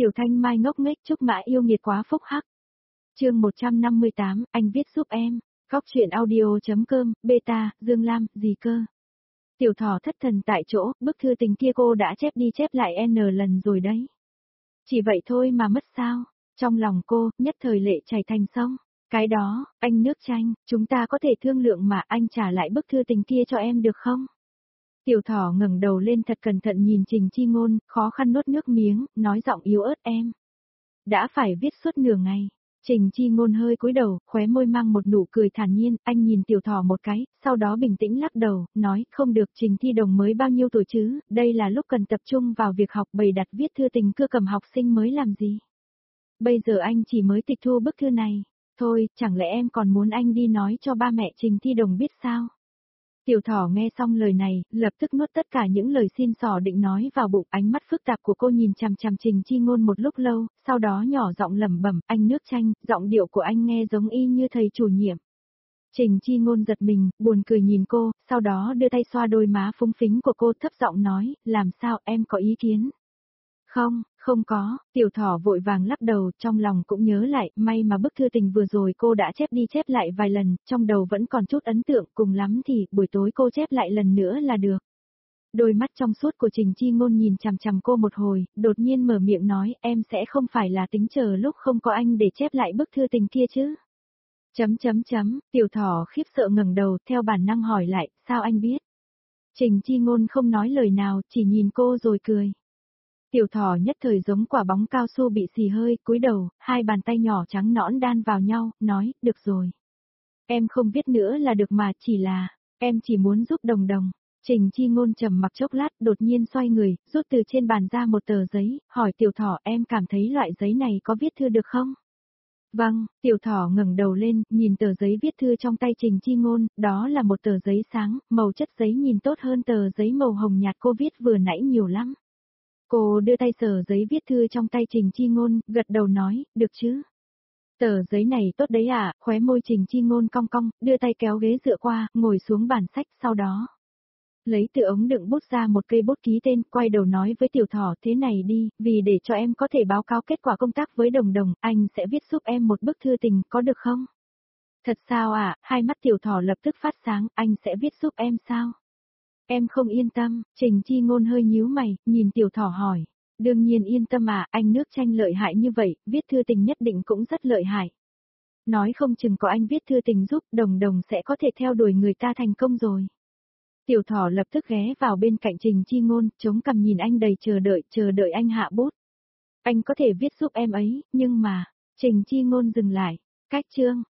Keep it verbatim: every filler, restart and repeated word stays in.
Tiểu Thanh Mai ngốc nghếch Trúc Mã yêu nghiệt quá phúc hắc. Chương một trăm năm mươi tám, anh viết giúp em. Góc truyện audio.com, beta, Dương Lam, gì cơ? Tiểu Thỏ thất thần tại chỗ, bức thư tình kia cô đã chép đi chép lại n lần rồi đấy. Chỉ vậy thôi mà mất sao? Trong lòng cô, nhất thời lệ chảy thành sông. Cái đó, anh nước chanh, chúng ta có thể thương lượng mà anh trả lại bức thư tình kia cho em được không? Tiểu Thỏ ngẩng đầu lên thật cẩn thận nhìn Trình Chi Ngôn, khó khăn nuốt nước miếng, nói giọng yếu ớt em. Đã phải viết suốt nửa ngày. Trình Chi Ngôn hơi cúi đầu, khóe môi mang một nụ cười thản nhiên, anh nhìn Tiểu Thỏ một cái, sau đó bình tĩnh lắc đầu, nói, không được, Trình Thi Đồng mới bao nhiêu tuổi chứ, đây là lúc cần tập trung vào việc học, bày đặt viết thư tình cưa cầm học sinh mới làm gì. Bây giờ anh chỉ mới tịch thu bức thư này, thôi, chẳng lẽ em còn muốn anh đi nói cho ba mẹ Trình Thi Đồng biết sao? Tiểu Thỏ nghe xong lời này, lập tức nuốt tất cả những lời xin xỏ định nói vào bụng, ánh mắt phức tạp của cô nhìn chằm chằm Trình Chi Ngôn một lúc lâu, sau đó nhỏ giọng lẩm bẩm, anh nước chanh, giọng điệu của anh nghe giống y như thầy chủ nhiệm. Trình Chi Ngôn giật mình, buồn cười nhìn cô, sau đó đưa tay xoa đôi má phúng phính của cô thấp giọng nói, làm sao em có ý kiến? Không, không có, Tiểu Thỏ vội vàng lắc đầu, trong lòng cũng nhớ lại, may mà bức thư tình vừa rồi cô đã chép đi chép lại vài lần, trong đầu vẫn còn chút ấn tượng, cùng lắm thì, buổi tối cô chép lại lần nữa là được. Đôi mắt trong suốt của Trình Chi Ngôn nhìn chằm chằm cô một hồi, đột nhiên mở miệng nói, em sẽ không phải là tính chờ lúc không có anh để chép lại bức thư tình kia chứ? Chấm chấm chấm, Tiểu Thỏ khiếp sợ ngẩng đầu, theo bản năng hỏi lại, sao anh biết? Trình Chi Ngôn không nói lời nào, chỉ nhìn cô rồi cười. Tiểu Thỏ nhất thời giống quả bóng cao su bị xì hơi, cúi đầu, hai bàn tay nhỏ trắng nõn đan vào nhau, nói, được rồi. Em không viết nữa là được mà, chỉ là, em chỉ muốn giúp Đồng Đồng. Trình Chi Ngôn trầm mặc chốc lát, đột nhiên xoay người, rút từ trên bàn ra một tờ giấy, hỏi Tiểu Thỏ, em cảm thấy loại giấy này có viết thư được không? Vâng, Tiểu Thỏ ngẩng đầu lên, nhìn tờ giấy viết thư trong tay Trình Chi Ngôn, đó là một tờ giấy sáng, màu chất giấy nhìn tốt hơn tờ giấy màu hồng nhạt cô viết vừa nãy nhiều lắm. Cô đưa tay sờ giấy viết thư trong tay Trình Chi Ngôn, gật đầu nói, được chứ? Tờ giấy này tốt đấy à, khóe môi Trình Chi Ngôn cong cong, đưa tay kéo ghế dựa qua, ngồi xuống bàn sách, sau đó. Lấy từ ống đựng bút ra một cây bút ký tên, quay đầu nói với Tiểu Thỏ, thế này đi, vì để cho em có thể báo cáo kết quả công tác với Đồng Đồng, anh sẽ viết giúp em một bức thư tình, có được không? Thật sao à, hai mắt Tiểu Thỏ lập tức phát sáng, anh sẽ viết giúp em sao? Em không yên tâm, Trình Chi Ngôn hơi nhíu mày, nhìn Tiểu Thỏ hỏi. Đương nhiên yên tâm à, anh nước chanh lợi hại như vậy, viết thư tình nhất định cũng rất lợi hại. Nói không chừng có anh viết thư tình giúp, Đồng Đồng sẽ có thể theo đuổi người ta thành công rồi. Tiểu Thỏ lập tức ghé vào bên cạnh Trình Chi Ngôn, chống cằm nhìn anh đầy chờ đợi, chờ đợi anh hạ bút. Anh có thể viết giúp em ấy, nhưng mà, Trình Chi Ngôn dừng lại, cách chương.